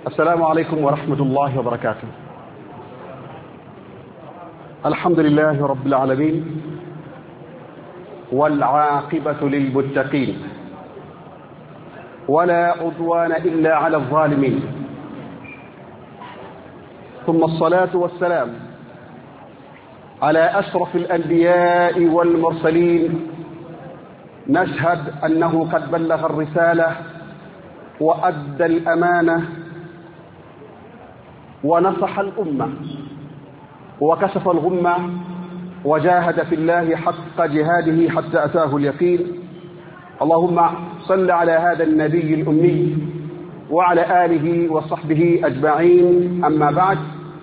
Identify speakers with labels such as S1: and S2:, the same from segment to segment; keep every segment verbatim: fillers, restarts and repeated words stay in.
S1: السلام عليكم ورحمة الله وبركاته. الحمد لله رب العالمين والعاقبة للمتقين ولا عدوان إلا على الظالمين، ثم الصلاة والسلام على أشرف الأنبياء والمرسلين، نشهد أنه قد بلغ الرسالة وأدى الأمانة ونصح الأمة وكشف الغمة وجاهد في الله حق جهاده حتى أتاه اليقين. اللهم صل على هذا النبي الأمي وعلى آله وصحبه أجمعين. أما بعد،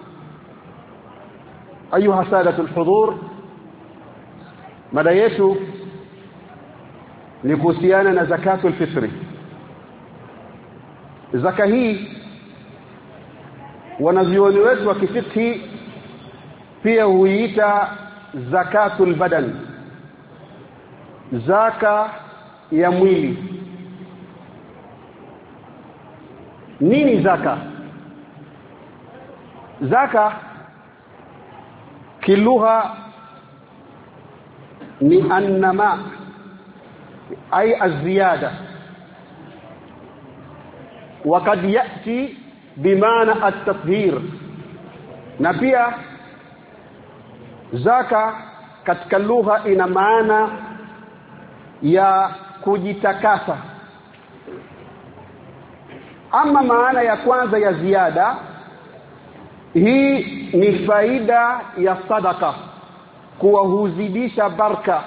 S1: أيها سادة الحضور، mada yetu ni kuhusiana na zakatul fitri. Zaka hii wanavyuoni wetu wa kifikhi pia huiita zakatul badan, zaka ya mwili. Nini zaka? Zaka kilugha ni annama ay aziyada, وقد يأتي بمعنى التطهير. na pia zaka katika lugha ina maana ya kujitakasa. Ama maana ya kwanza ya ziada, hii ni faida ya sadaka, kuwa huzidisha baraka.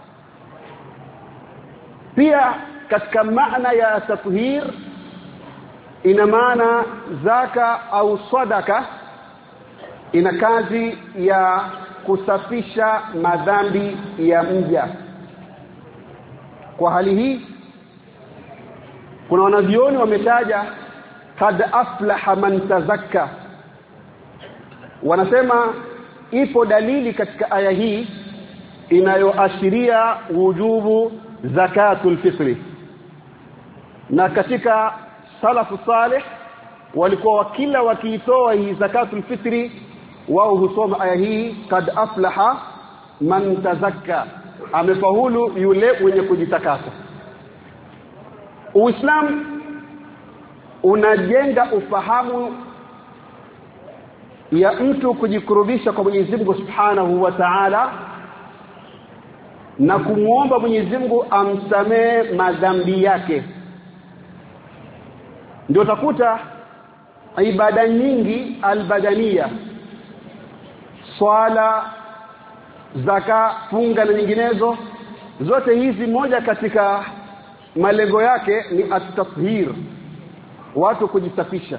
S1: Pia katika maana ya tathhir ina maana zaka au sadaka ina kazi ya kusafisha madhambi ya mja. Kwa hali hii kuna wanavyuoni wametaja kad aflaha man tazakka. Wanasema ipo dalili katika aya hii inayoashiria wujubu zakatul fitri, na katika salafu salih walikuwa kila wakiitoa hii zakatul fitri wao husoma aya hii kad aflaha man tazakka, amefaulu yule mwenye kujitakasa. Uislamu unajenga ufahamu ya mtu kujikurubisha kwa Mwenyezi Mungu Subhanahu wa Ta'ala na kumuomba Mwenyezi Mungu amsamee madhambi yake. Ndio utakuta ibada nyingi albadania, swala, zaka, funga na nyinginezo, zote hizi moja katika malengo yake ni at-tathhir, watu kujisafisha.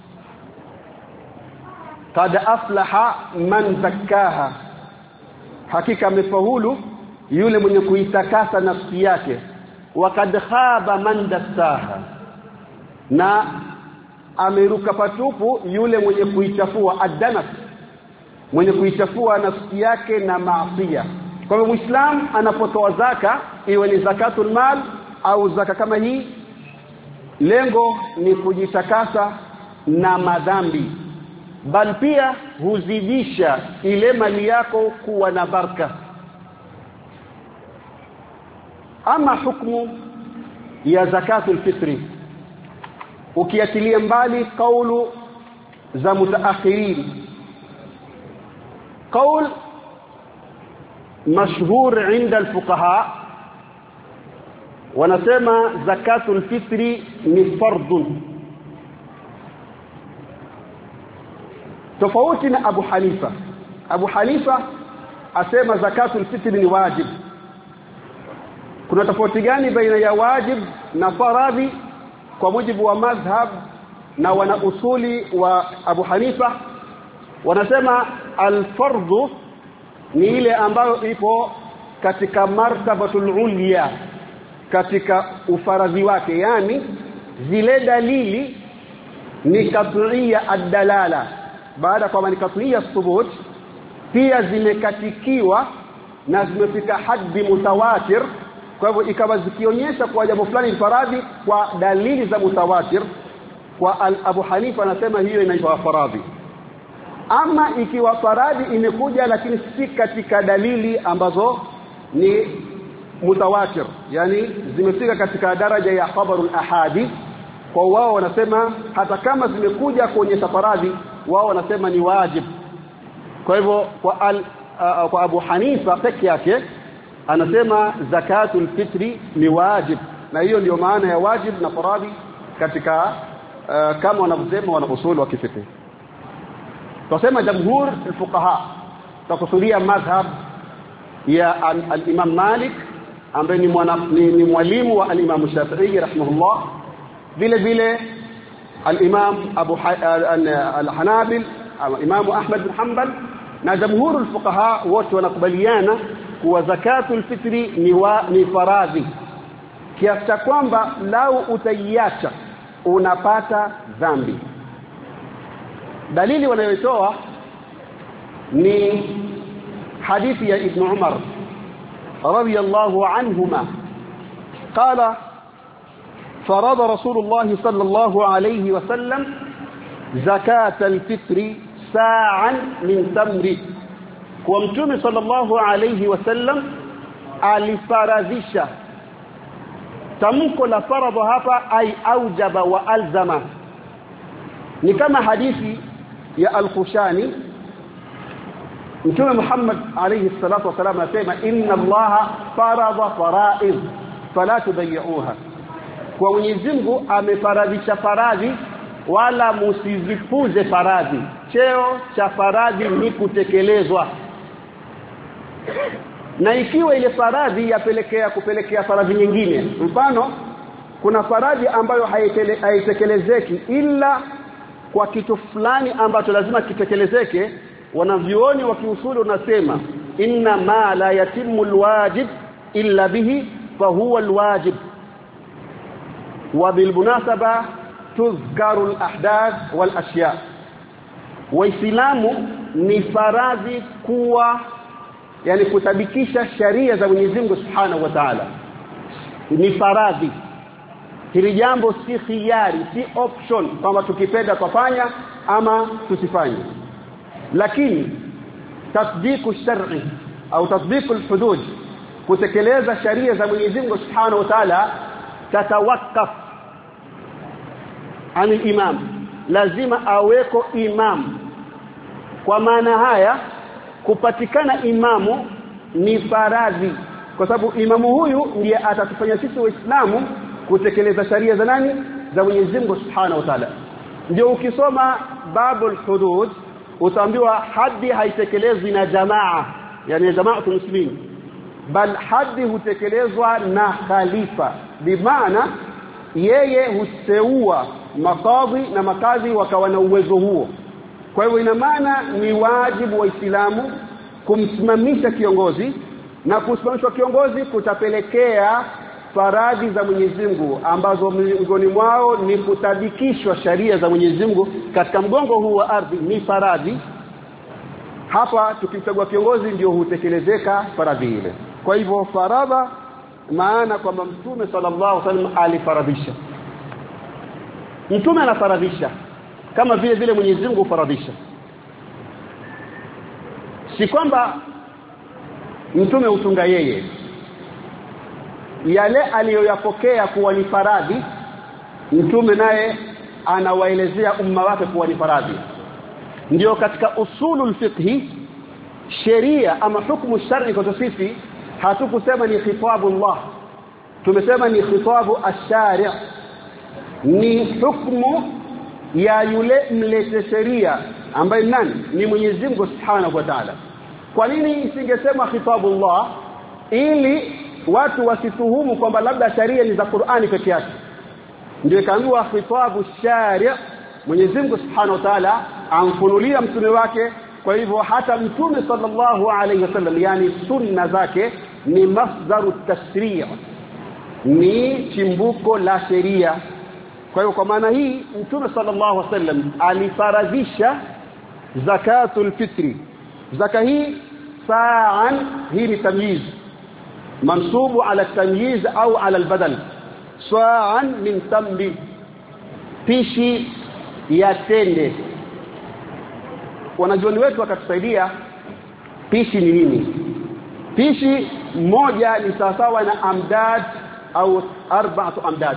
S1: Kad aflaha man zakkaha, hakika amefaulu yule mwenye kuitakasa nafsi yake. Wa kad khaba man dassaha, na ameruka patupu yule mwenye kuichafua adanas, mwenye kuichafua nafsi yake na maasiya. Kwa hivyo Muislamu anapotoa zaka, iwe ni zakatul mal au zaka kama hii, lengo ni kujitakasa na madhambi, bali pia huzidisha ile mali yako kuwa na baraka. Ama hukumu ya zakatul fitri, ukiatilia mbali kaulu za mutaakhirin, qaul mashhur inda alfuqaha, wanasema zakatul fitri ni fardun, tofauti na Abu Hanifa. Abu Hanifa asema zakatul fitri ni wajib. Kuna tofauti gani baina ya wajib na faradhi kwa mujibu wa madhhab na wana usuli wa Abu Hanifa? Wanasema al-fardhu ni ile ambayo ipo katika martabatul ulya, katika ufaradhi wake, yani zile dalili ni kat'iyya ad-dalala, baada kwa ni kat'iyya thubut, pia zimekatikiwa na zimefika haddi mutawatir. Kwa hivyo ikawa zikionyesha kwa jambo fulani faradhi kwa dalili za mutawatir, kwa Abu Hanifa anasema hiyo inaitwa faradhi. Ama ikiwa faradhi imekuja lakini si katika dalili ambazo ni mutawatir, yani zimefika katika daraja ya khabarul ahadi, kwa wao wanasema hata kama zimekuja kuonyesha faradhi wao wanasema ni wajib. Kwa hivyo kwa al, uh, kwa Abu Hanifa peke yake anasema zakatul fitri ni wajib, na hiyo ndio maana ya wajib na faradhi katika uh, kama wanavyosema wana usul wa kifiqh. Tusema jamhur alfuqaha takusudia madhhab ya al-Imam Malik ambaye ni, ni, ni mwalimu wa al-Imam Shafi'i rahimahullah, vile vile al-Imam Abu al-Hanabil Imam Ahmad bin Hanbal, na jamhur alfuqaha wote wanakubaliana kuwa zakatul fitri ni, wa, ni faradhi, kiasi cha kwamba lau utaiacha unapata dhambi. Dalili wanayotoa ni hadithi ya Ibn Umar radiyallahu anhuma qala farada Rasulullah sallallahu alayhi wasallam zakat al-fitri sa'an min tamri, kwa Mtume sallallahu alayhi wasallam alifaradhisha. Tamko la faradha hapa ay aujaba wa alzama, ni kama hadithi ya al-Khushani. Mtume Muhammad alayhi salatu wasallam anasema inna Allaha farada fara'id fala tudayyi'uha, kwa Mwenyezi Mungu amefaradhisha faradhi wala msizipuze faradhi. Cheo cha faradhi ni kutekelezwa, na ikiwa ile faradhi yapelekea kupelekea faradhi nyingine, mfano kuna faradhi ambayo haitekelezeki ila kwa kitu fulani ambacho lazima kitekelezeke, wanavyuoni wa kiusuli wanasema inna ma la yatimmu alwajib illa bihi fa huwa alwajib. Wa bil munasaba tuzkaru alahdath wal ashya. Waislamu ni faradhi kuwa, yani kutabikisha sharia za Mwenyezi Mungu Subhanahu wa Ta'ala, ni faradhi. Hili jambo si khiyari, si option kama tukipenda tufanya ama tusifanye. Lakini tasdiqu shar'i au tasdiqu al-hudud, kutekeleza sharia za Mwenyezi Mungu Subhanahu wa Ta'ala, tatawakkaf an al-imam, lazima aweko imam. Kwa maana haya kupatikana imamu ni faradhi, kwa sababu imamu huyu ndiye atatufanya sisi Waislamu kutekeleza sharia za nani? Za Mwenyezi Mungu Subhanahu wa Ta'ala. Ndio ukisoma babul hudud utaambiwa haddi haitekelezwi na jamaa, yani jamaatul muslimin, bal haddi hutekelezwa na khalifa, bimaana yeye huteua makadhi na makadhi wakawa na uwezo huo. Kwa hivyo ina maana ni wajibu wa Uislamu kumsimamisha kiongozi, na kusimamishwa kiongozi kutapelekea faradhi za Mwenyezi Mungu ambazo miongoni mwao ni kutabikishwa sharia za Mwenyezi Mungu katika mgongo huu wa ardhi, ni faradhi. Hapa tukimchagua kiongozi ndio hutekelezeka faradhi ile. Kwa hivyo faradha maana kwamba Mtume sallallahu alaihi wasallam alifaradhisha. Mtume anafaradhisha kama vile vile Mwenyezi Mungu faradhisha. Si kwamba Mtume utunga yeye yale aliyoyapokea kuwa ni faradhi, Mtume naye anawaelezea umma wake kuwa ni faradhi. Ndio katika usulul fiqhi, sheria ama hukumu shar'i kwa sisi hatukusema ni khitabullah, tumesema ni khitabu ash-shari', ni hukumu ya yule mlete sheria ambaye nani? Ni Mwenyezi Mungu Subhanahu wa Ta'ala. Kwa nini isingesema khitabullah? Ili watu wasituhumu kwamba labda sharia ni za Qur'ani peke yake. Ndio ikaambiwa khitabu shari', Mwenyezi Mungu Subhanahu wa Ta'ala amfunulia mtume wake. Kwa hivyo hata Mtume sallallahu alayhi wasallam, yani sunna zake ni masdaru tashri', ni chimbuko la sheria. Kwa hivyo kwa maana hii Mtume sallallahu alayhi wasallam alifaradhisha zakatul fitri. Zaka hii sa'an, hii ni tamyiz منصوب على التمييز أو على البدل، صاعا من تمر. pishi ya tende. Wanajuoni wetu wakatusaidia pishi ni nini. Pishi moja ni sawasawa na amdad au arba'atu amdad.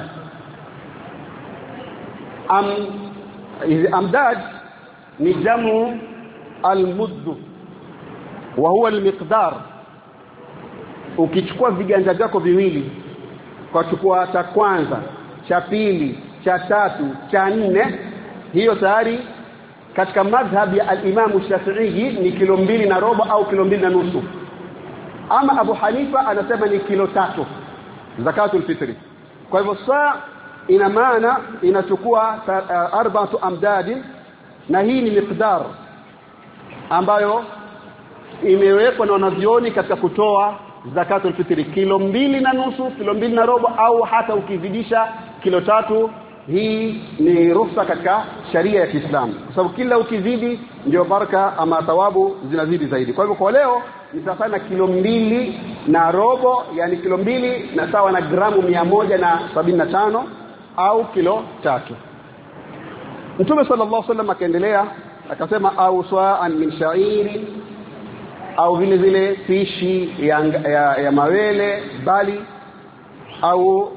S1: Am hizi amdad ni jamu almudd wa huwa almiqdar. Ukichukua viganja vyako viwili, kwa chukua cha kwanza, cha pili, cha tatu, cha nne, hiyo tayari katika madhhab ya al-Imam Shafi'i ni kilo mbili na robo au kilo mbili na nusu. Ama Abu Hanifa anasema ni kilo tatu zakatul fitri. Kwa hivyo saa ina maana inachukua uh, arba'atu amdad, na hii ni miqdar ambayo imewekwa na wanavyoni katika kutoa zakatul fitri, kilo mbili na nusu, kilo mbili na robo, au hata ukizidisha kilo tatu. Hii ni ruhusa katika sharia ya Kiislamu, kwa sababu kila ukizidi ndio baraka ama thawabu zinazidi zaidi. Kwa hivyo kwa leo ni sawa na kilo mbili na robo, yani kilo mbili na sawa na gramu mia moja na sabini na tano au kilo tatu. Mtume sallallahu alaihi wasallam akaendelea akasema au swa'an min sha'iri, au vile vile pishi ya, ya, ya mawele bali, au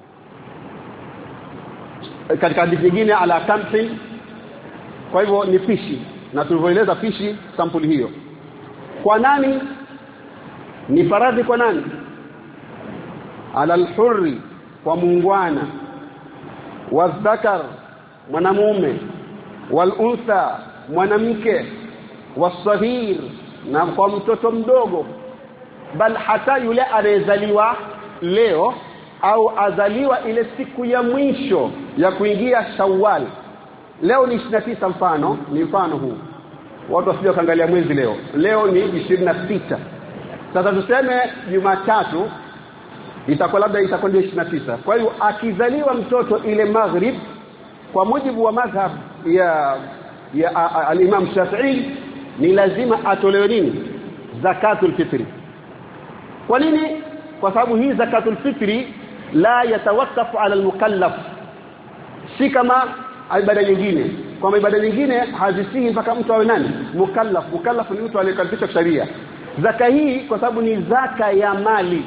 S1: katika hadithi nyingine ala kamhi. Kwa hivyo ni pishi, na tulivyoeleza pishi sampuli hiyo kwa nani ni faradhi. Kwa nani? Ala al-hurri, kwa muungwana, wadhakar, mwanamume, wal-untha, mwanamke, was-saghir, na kwa mtoto mdogo, bal hata yule aliyezaliwa leo au azaliwa ile siku ya mwisho ya kuingia Shawwal. Leo ni ishirini na tisa, mfano ni mfano huu, watu wasije kaangalia mwezi leo. Leo ni ishirini na sita. Sasa tuseme Jumatatu itakuwa labda itakuwa ndio ishirini na tisa. Kwa hiyo akizaliwa mtoto ile maghrib, kwa mujibu wa madhhab ya ya al-Imam Shafi'i, ni lazima atolewe nini? Zakatul fitri. Kwa nini? Kwa sababu hii zakatul fitri la yatawaqqafu ala al-mukallaf, si kama ibada nyingine. Kwa ibada nyingine hazisihi mpaka mtu awe nani? Mukallaf. Mukallaf ni mtu aliyekalifishwa sharia. Zaka hii kwa sababu ni zaka ya mali,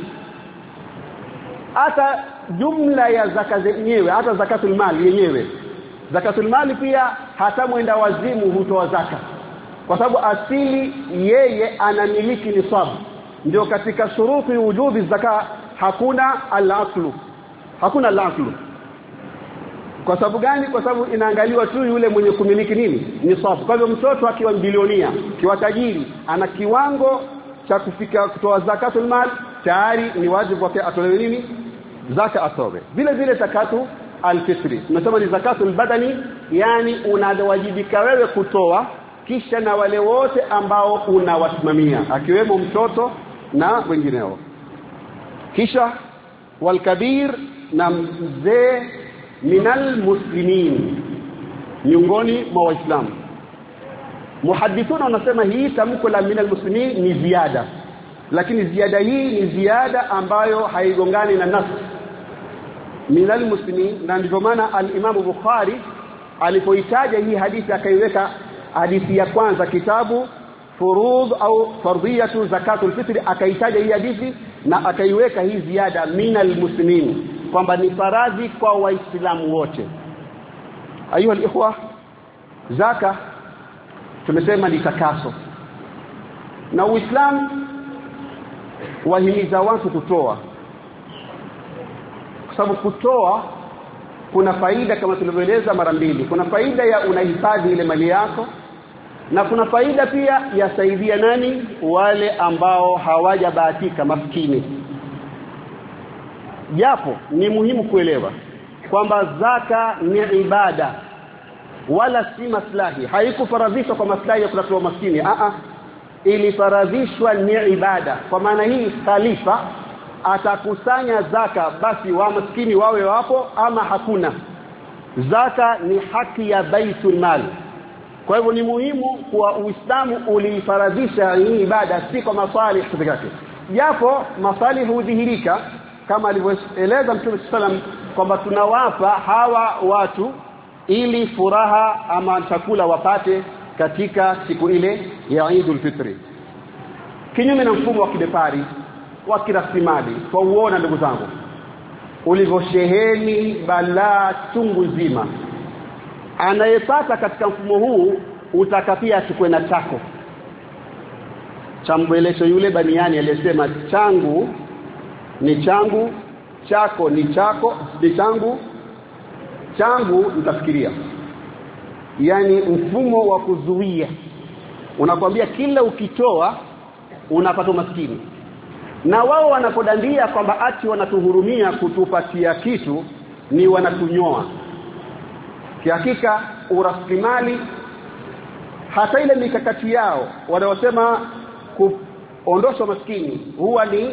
S1: hata jumla ya zaka zenyewe, hata zakatul mali yenyewe, zakatul mali pia hata mwenda wazimu hutoa zaka, kwa sababu asili yeye anamiliki nisabu. Ndio katika shuruti wujubi zaka hakuna al-aqlu, hakuna al-aqlu. Kwa sababu gani? Kwa sababu inaangaliwa tu yule mwenye kumiliki nini? Nisabu. Kwa hivyo mtoto akiwa bilionia, kiwa tajiri, ana kiwango cha kufika kutoa zakatul mal, tayari ni wajibu wake atolewe nini? Zaka atowe. Vile vile zakatu al-fitri tunasema ni zakatul badani, yani unawajibika wewe kutoa, kisha na wale wote ambao unawasimamia akiwemo mtoto na wengineo. Kisha walkabir, na mzee, minal muslimin, miongoni mwa Waislamu. Muhaddithuna wanasema hii tamko la minal muslimin ni ziada, lakini ziada hii ni ziada ambayo haigongani na nas minal muslimin. Na ndivyo maana al-Imam Bukhari alipoitaja hii hadithi akaiweka hadithi ya kwanza kitabu furudh au fardhiyatu zakatul fitri, akaitaja hii hadithi na akaiweka hii ziada minal muslimin, kwamba ni faradhi kwa Waislamu wote. Ayuha al-ikhwa, zaka tumesema ni takaso, na Uislamu wahimiza watu kutoa, kwa sababu kutoa kuna faida kama tulivyoeleza mara mbili. Kuna faida ya unahifadhi ile mali yako, na kuna faida pia ya saidia nani? Wale ambao hawajabahatika, maskini. Japo ni muhimu kuelewa kwamba zaka ni ibada wala si maslahi. Haikufaradhishwa kwa maslahi ya kutoa maskini, a a ilifaradhishwa ni ibada. Kwa maana hii khalifa atakusanya zaka, basi wa maskini wawe wapo ama hakuna. Zaka ni haki ya baitul mal. Kwa hivyo ni muhimu kwa Uislamu ulifaradhisha hii ibada, si kwa masalih pekee yake, japo masalih hudhihirika kama alivyoeleza Mtume sallam kwamba tunawapa hawa watu ili furaha ama chakula wapate katika siku ile ya Eidul Fitri. Kinyume na mfumo wa kibepari wa kiraslimali, kwa uona ndugu zangu ulivyosheheni balaa chungu nzima, anayepata katika mfumo huu utakapia achukue na chako. Chambwelesho yule baniani aliyesema changu ni changu, chako ni chako, ni changu, changu nitafikiria. Yani mfumo wa kuzuia unakwambia kila ukitoa unapata maskini, na wao wanapodandia kwamba ati wanatuhurumia kutupatia kitu ni wanatunyoa. Kihakika uraslimali hata ile mikakati yao wanaosema kuondosha maskini huwa ni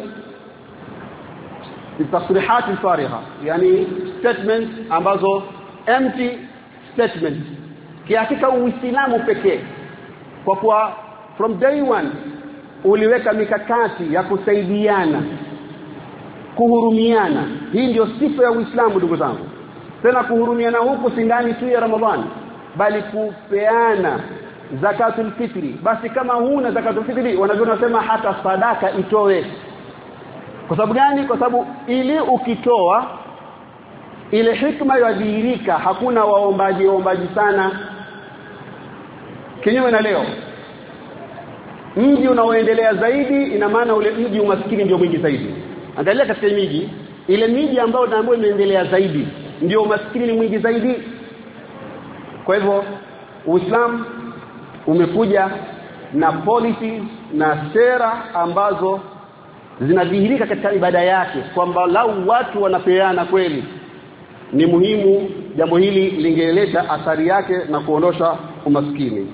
S1: tasrihati farigha, yani statements ambazo empty statements. Kihakika Uislamu pekee kwa kuwa from day one uliweka mikakati ya kusaidiana, kuhurumiana. Hii ndio sifa ya Uislamu ndugu zangu. Tena kuhurumiana huku si ndani tu ya Ramadhani, bali kupeana zakatul fitri. Basi kama huna zakatul fitri, wanasema hata sadaka itoe. Kwa sababu gani? Kwa sababu ili ukitoa ile hikma yadhihirika, hakuna waombaji waombaji sana. Kinyume na leo mji unaoendelea zaidi, ina maana ule mji umaskini ndio mwingi zaidi. Angalia katika miji, ile miji ambayo naambiwa imeendelea zaidi ndio umaskini ni mwingi zaidi. Kwa hivyo Uislamu umekuja na policies na sera ambazo zinadhihirika katika ibada yake kwamba lau watu wanapeana kweli ni muhimu, jambo hili lingeleta athari yake na kuondosha umaskini.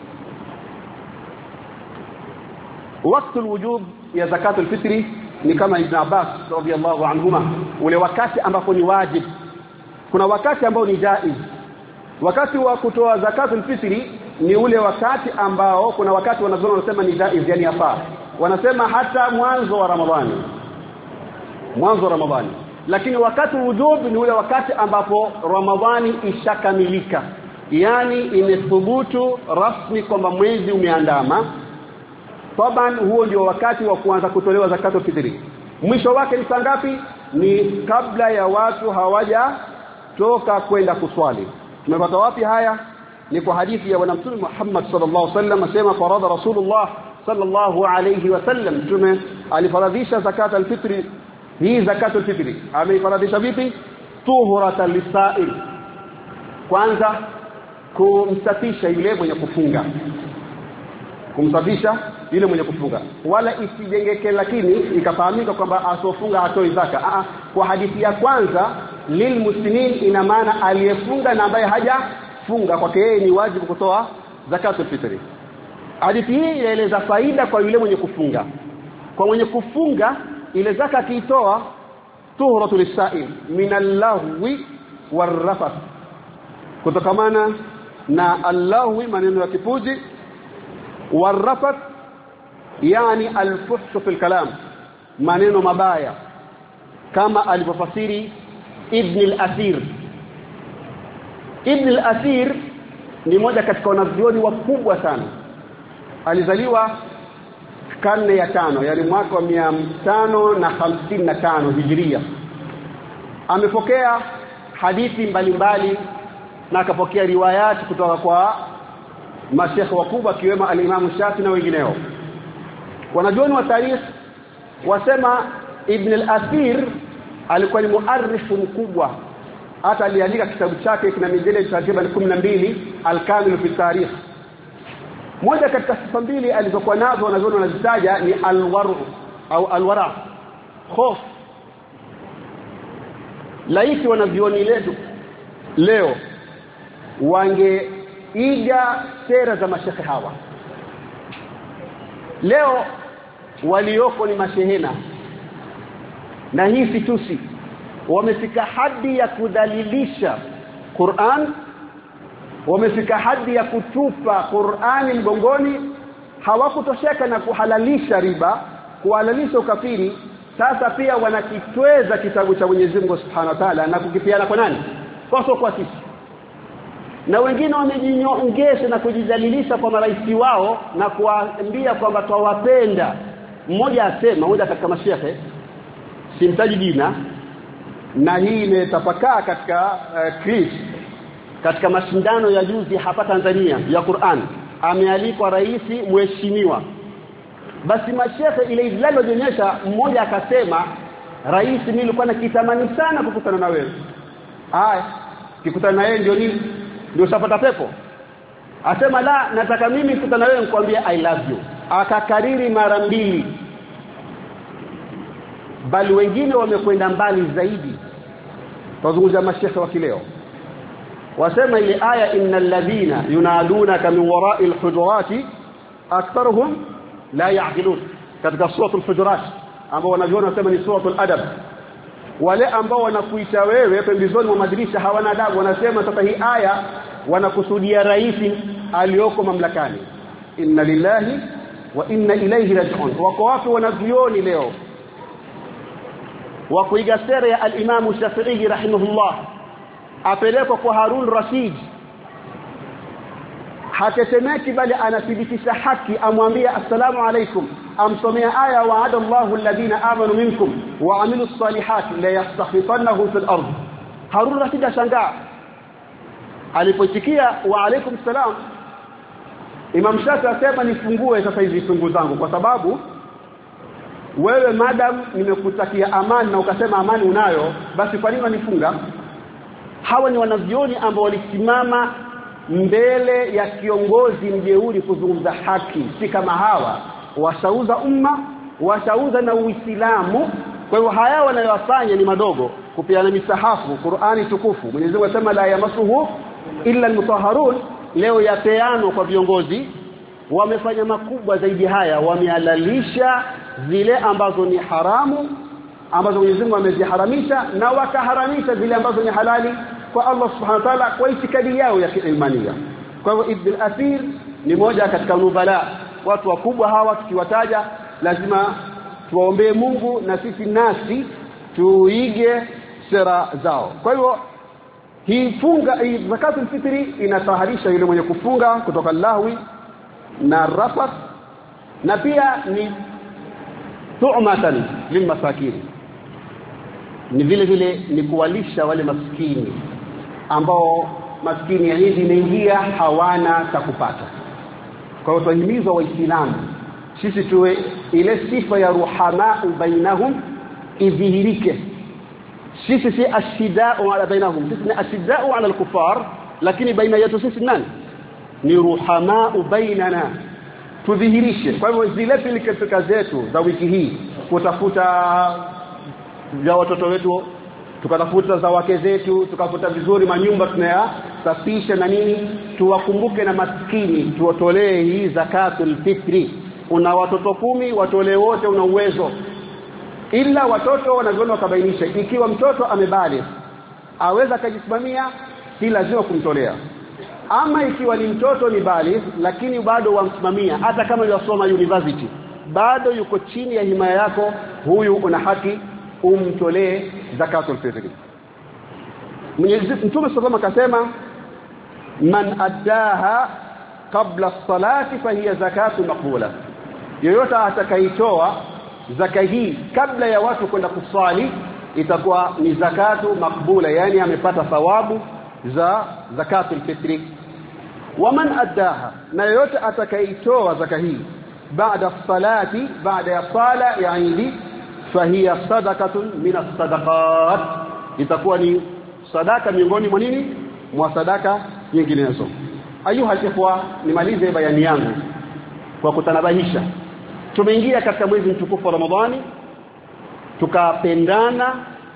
S1: Wakati wujub ya zakatul fitri ni kama Ibn Abbas radhiyallahu anhuma, ule wakati ambapo ni wajib. Kuna wakati ambao ni jaiz. Wakati wa kutoa zakatul fitri ni ule wakati ambao kuna wakati wanazuoni wanasema ni jaiz, yani yafaa. Wanasema hata mwanzo wa Ramadhani, mwanzo wa Ramadhani. Lakini wakati wujub ni ule wakati ambapo Ramadhani ishakamilika, yani imethubutu rasmi kwamba mwezi umeandama. Taban huo ndio wakati wa kuanza kutolewa zakatul fitri. Mwisho wake ni saa ngapi? Ni kabla ya watu hawaja toka kwenda kuswali. Tumepata wapi haya? Ni kwa hadithi ya Mtume Muhammad sallallahu alaihi wasallam, asema farada Rasulullah sallallahu alayhi wasallam, tume alifaradhisha zakatul fitri. Hii zakatul fitri ameifaradhisha vipi? Tuhuratan lisail, kwanza kumsafisha yule mwenye kufunga, kumsafisha yule mwenye kufunga, wala isijengeke lakini ikafahamika kwamba asofunga hatoi zaka. Aa, kwa hadithi ya kwanza lilmuslimin, ina maana aliyefunga na ambaye hajafunga kwake yeye ni wajibu kutoa zakatul fitri. Hadithi hii inaeleza faida kwa yule mwenye kufunga. Kwa mwenye kufunga ile zaka kiitoa, tuhuratul lisail minallahwi warrafath, kutokamana na allahwi maneno ya kipuzi, warrafath yani alfuhsh fil kalam, maneno mabaya, kama alivyofasiri Ibn al-Athir. Ibn al-Athir ni moja katika wanazuoni wakubwa sana. Alizaliwa karne ya tano, yani mwaka wa mia tano na hamsini na tano Hijria. Amepokea hadithi mbalimbali na akapokea riwayati kutoka kwa mashekhe wakubwa kiwemo al-Imam Shafi na wengineo. Wanajuoni wa tarikh wasema Ibn al-Athir alikuwa ni muarrikh mkubwa, hata aliandika kitabu chake kina mijeledi takriban kumi na mbili, al-Kamil fi tarikh. Moja katika sifa mbili alizokuwa nazo wanazuoni wanazitaja ni al-waru au al-wara, khof. Laiti wanazuoni letu leo wangeiga sera za mashekhe hawa, leo walioko ni mashehena, na hii fitusi wamefika hadi ya kudhalilisha Qur'an, wamefika hadi ya kutupa Qur'ani mgongoni. Hawakutosheka na kuhalalisha riba, kuhalalisha ukafiri, sasa pia wanakitweza kitabu cha Mwenyezi Mungu Subhanahu wa Ta'ala na kukipiana kwa nani? Kwa sio kwa sisi. na wengine wamejinyongesha na kujidhalilisha kwa marais wao na kuambia kwamba twawapenda. Mmoja asema, mmoja katika mashehe, simtaji jina, na hii imetapakaa katika uh, clip katika mashindano ya juzi hapa Tanzania ya Qur'an, amealikwa rais mheshimiwa. Basi mashehe ile idlalo jonyesha, mmoja akasema, rais mimi nilikuwa nakitamani sana kukutana na wewe. Haya, kikutana na yeye ndio nini? Ndio usapata pepo? Asema la, nataka mimi kukutana na wewe nikwambie I love you. Akakariri mara mbili. Bali wengine wamekwenda mbali zaidi. Tuzungumza mashehe wa kileo. Wasema ile aya, innal ladhina yunadunaka min wara'il hujurati aktharuhum la ya'qilun, katika suratul hujurat, ambao wanaviona wasema ni suratul adab. Wale ambao wanakuita wewe pembezoni mwa madirisha hawana adabu. Wanasema sasa hii aya wanakusudia rais aliyoko mamlakani. Inna lillahi wa inna ilayhi raji'un. Wako wapi wanavioni leo wa kuiga sera ya al-Imam Shafi'i rahimahullah, apelekwa kwa Harun Rashid, hatetemeki bali anathibitisha haki, amwambia assalamu alaikum, amsomea aya wa'ada Allahu alladhina amanu minkum wa amilus salihati la yastakhlifannahu fil ardh. Harun Rashid ashangaa alipoitikia wa alaikum salam. Imam Shafi asema nifungue sasa hizi fungu zangu, kwa sababu wewe madam nimekutakia amani na ukasema amani unayo, basi kwa nini unifunga? Hawa ni wanavyoni ambao walisimama mbele ya kiongozi mjeuri kuzungumza haki, si kama hawa washauza umma, washauza na Uislamu. Kwa hiyo haya wanayofanya ni madogo, kupiana misahafu Qur'ani tukufu. Mwenyezi Mungu asema la yamasuhu illa almutahharun. Leo yapeano kwa viongozi wamefanya makubwa zaidi haya, wamehalalisha zile ambazo ni haramu, ambazo Mwenyezi Mungu ameziharamisha, na wakaharamisha zile ambazo ni halali kwa Allah Subhanahu wa Ta'ala kwa itikadi yao ya kiimania. Kwa hivyo Ibn Athir ni moja katika nubala. Watu wakubwa hawa tukiwataja lazima tuwaombee Mungu, na sisi nasi tuige sera zao. Kwa hivyo hii funga, hii zakatul fitri inataharisha yule mwenye kufunga kutoka lahwi na rafath, na pia ni tu'matan lilmasakin, ni vile vile ni kuwalisha wale maskini ambao maskini ya hizi inaingia hawana cha kupata. Kwa hiyo tuhimizwa Waislamu sisi tuwe ile sifa ya ruhama bainahum idhihirike. Sisi si ashidau ala bainahum, sisi ni ashidau ala al-kufar, lakini baina yetu sisi nani? Ni ruhama bainana, tudhihirishe. Kwa hivyo zile pilika zetu za wiki hii, kutafuta za watoto wetu, tukatafuta za wake zetu, tukafuta vizuri manyumba tunayasafisha na nini, tuwakumbuke na maskini, tuwatolee hii zakatul fitri. Una watoto kumi, watolee wote una uwezo. Ila watoto wanaviona wakabainisha, ikiwa mtoto amebali aweza kujisimamia, si lazima kumtolea. Ama ikiwa ni mtoto ni bali lakini bado wamsimamia, hata kama yasoma university, bado yuko chini ya himaya yako, huyu una haki umtolee zakatul fitri. Mwenyezi Mtume sallallahu alayhi wasallam akasema, man addaha qabla as-salati fa hiya zakatu maqbula. Yoyote atakaitoa zaka hii kabla ya watu kwenda kusali itakuwa ni zakatu makbula, yani amepata thawabu za zakatul fitri. Waman addaha, na yoyote atakaitoa zaka hii baada salati, baada ya sala ya Eid, fahiya sadaqatun min as-sadaqat, itakuwa ni sadaka miongoni mwa nini, mwa sadaka nyinginezo. Ayuha ikhwa, nimalize bayani yangu kwa kutanabahisha. Tumeingia katika mwezi mtukufu wa Ramadhani, tukapendana,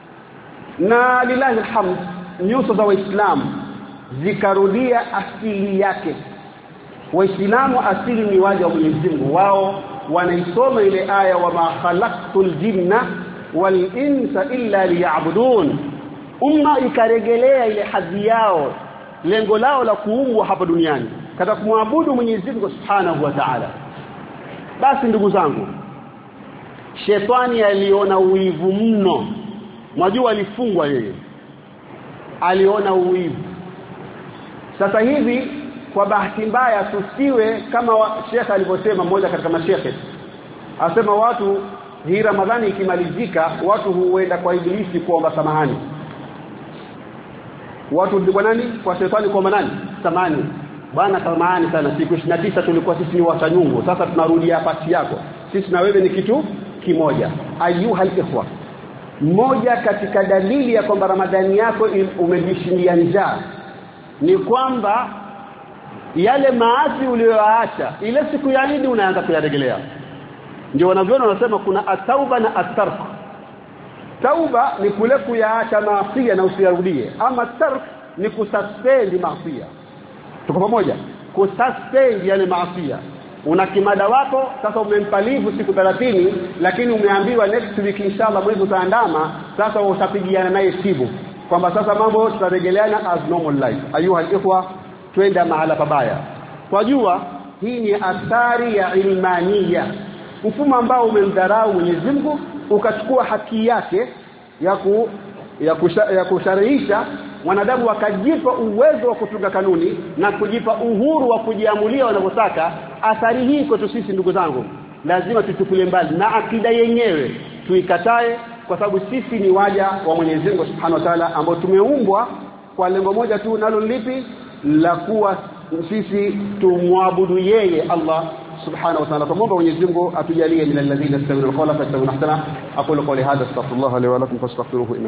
S1: na lillahi alhamd nyuso za Waislamu zikarudia asili yake. Waislamu asili ni waja wa Mwenyezi Mungu, wao wanaisoma ile aya wa ma khalaqtul jinna wal insa illa liya'budun. Umma ikaregelea ile hadhi yao, lengo lao la kuumbwa hapa duniani katika kumwabudu Mwenyezi Mungu Subhanahu wa Ta'ala. Basi ndugu zangu, shetani aliona uivu mno. Mwajua alifungwa yeye, aliona uivu Sasa hivi kwa bahati mbaya tusiwe kama Sheikh alivyosema, mmoja katika mashekhe asema watu hii Ramadhani ikimalizika watu huenda kwa ibilisi kuomba samahani. Watu kwa nani? Kwa shetani kuomba nani? Samahani. Bwana samahani sana, siku ishirini na tisa tulikuwa sisi ni watanyungu, sasa tunarudi hapa pati yako, sisi na wewe ni kitu kimoja. Ayuha al-ikhwa, moja katika dalili ya kwamba Ramadhani yako umejishindia njaa ni kwamba yale maasi uliyoacha ile siku ya Eid unaanza kuyarejelea. Ndio wanavyona wanasema kuna at-tauba na at-tark. Tauba ni kule kuyaacha maasi na usiyarudie, ama tark ni kususpend maasi. Tuko pamoja? Kususpend yale maasi. Una kimada wako sasa umempalivu siku thelathini, lakini umeambiwa next week inshallah mwezi utaandama, sasa utapigiana naye sibu kwamba sasa mambo tutarejeleana as normal life. Ayuha ikhwa, twenda mahala pabaya. Kwa jua hii ni athari ya ilmania, mfumo ambao umemdharau Mwenyezi Mungu, ukachukua haki yake ya ku ya, kusha, ya kusharihisha wanadamu, wakajipa uwezo wa kutunga kanuni na kujipa uhuru wa kujiamulia wanavyotaka. Athari hii kwetu sisi ndugu zangu lazima tuchukulie mbali, na akida yenyewe tuikatae, kwa sababu sisi ni waja wa Mwenyezi Mungu Subhanahu wa Ta'ala, ambao tumeumbwa kwa lengo moja tu, nalo lipi? La kuwa sisi tumwabudu yeye Allah Subhanahu wa Ta'ala. Tuombe Mwenyezi Mungu atujalie min alladhina yastami'una al-qawla fayattabi'una ahsana. Aqulu qawli hadha astaghfirullah li wa lakum fastaghfiruhu.